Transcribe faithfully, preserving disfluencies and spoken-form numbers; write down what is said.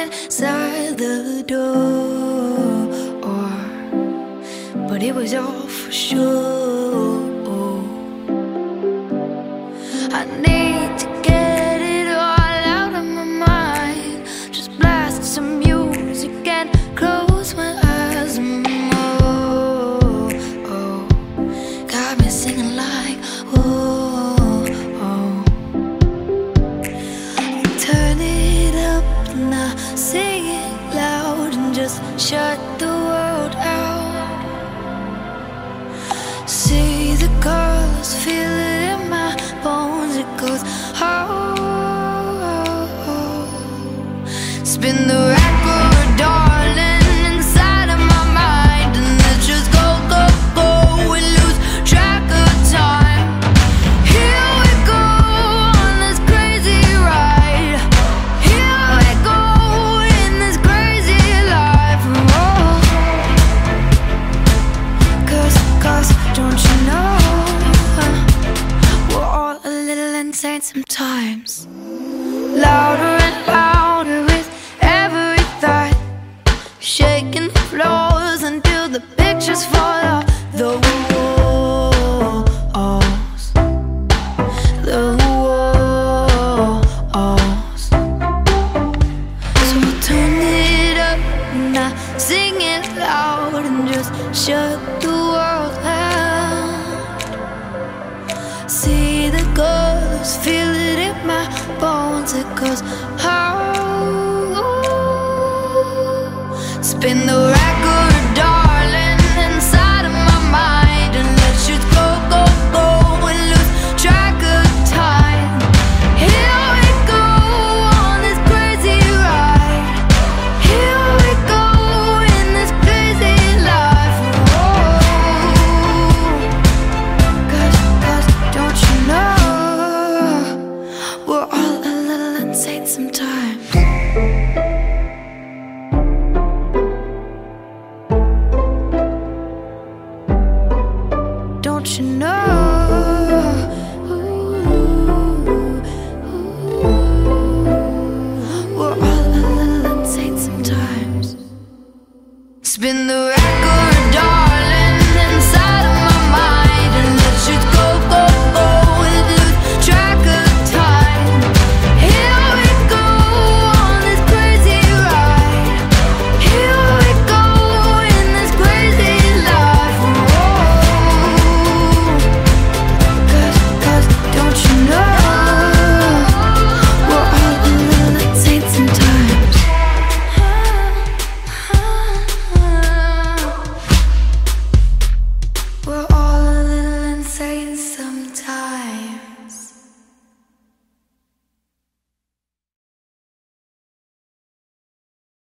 inside the door, but it was all for sure. I need to get it all out of my mind. Just blast some music and close my eyes. Oh, oh, got me singing like oh, oh. Turn it up now, sing it loud and just shut the world out. See the colors, feel it in my bones. It goes oh, oh, oh. Spin the record, darling, inside of my mind, and let's just go, go, go and lose track of time. Here we go on this crazy ride. Here we go in this crazy life. Oh, cause, cause, don't you know we're all a little insane sometimes. Louder and louder with every thought, shaking the floors until the pictures fall off the walls, the walls. So turn it up now, sing it loud and just shut the world out. See the colors, feel it in my bones. It goes oh, spin the record, darling, inside of my mind, and let's just go, go, go and lose track of time. Here we go on this crazy ride. Here we go in this crazy life. Oh, cause, cause, don't you know we're all a little insane sometimes.